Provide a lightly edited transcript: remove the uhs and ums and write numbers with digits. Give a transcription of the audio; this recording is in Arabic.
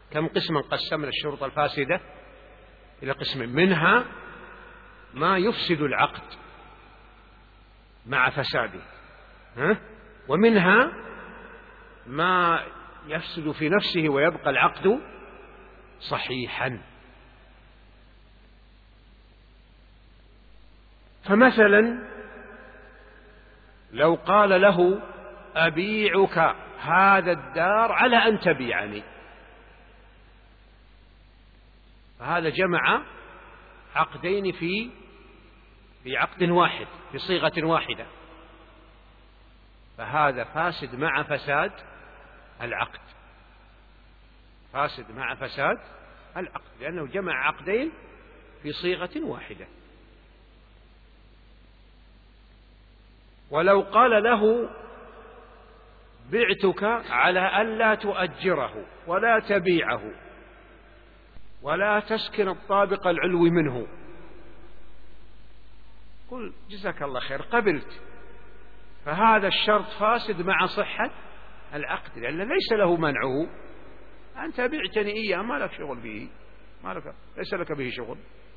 كم قسما قسمنا الشروط الفاسدة إلى قسم، منها ما يفسد العقد مع فساده، ومنها ما يفسد في نفسه ويبقى العقد صحيحا. فمثلا لو قال له أبيعك هذا الدار على أن تبيعني، فهذا جمع عقدين في عقد واحد في صيغة واحدة، فهذا فاسد مع فساد العقد، فاسد مع فساد العقد، لأنه جمع عقدين في صيغة واحدة. ولو قال له بعتك على ألا تؤجره ولا تبيعه ولا تسكن الطابق العلوي منه، قل جزاك الله خير قبلت، فهذا الشرط فاسد مع صحة العقد، لأن ليس له منعه. أنت بعتني إياه ما لك شغل به، ليس لك به شغل،